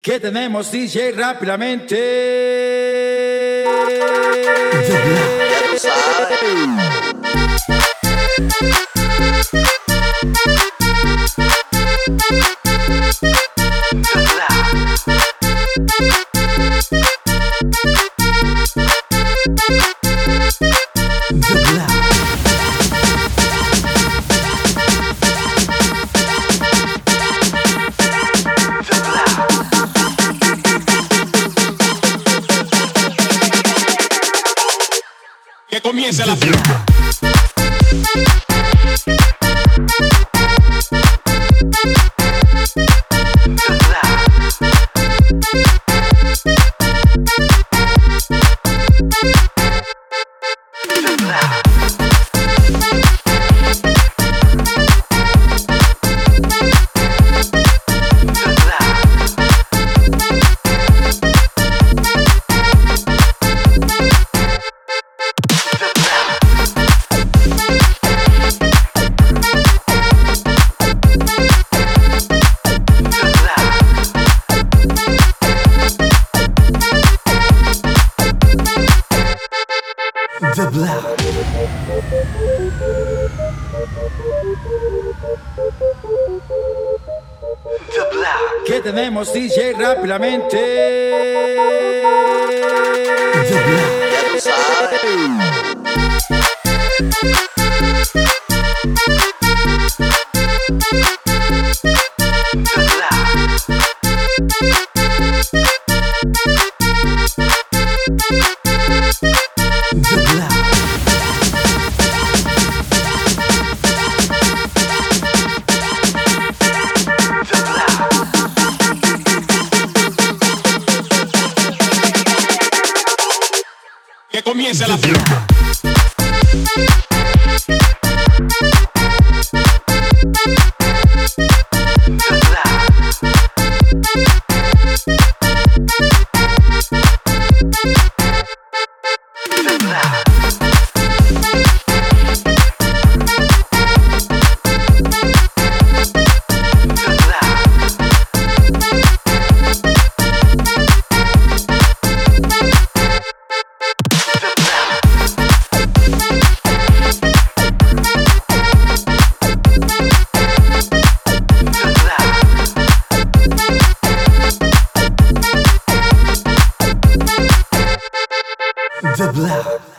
¿Qué tenemos, DJ, rápidamente? Ya tú sabes. Que comience la fiesta. The Block. The Block. ¿Qué tenemos, DJ, rápidamente? The Block. Ya tú sabes. Que comience la fiesta. The Block.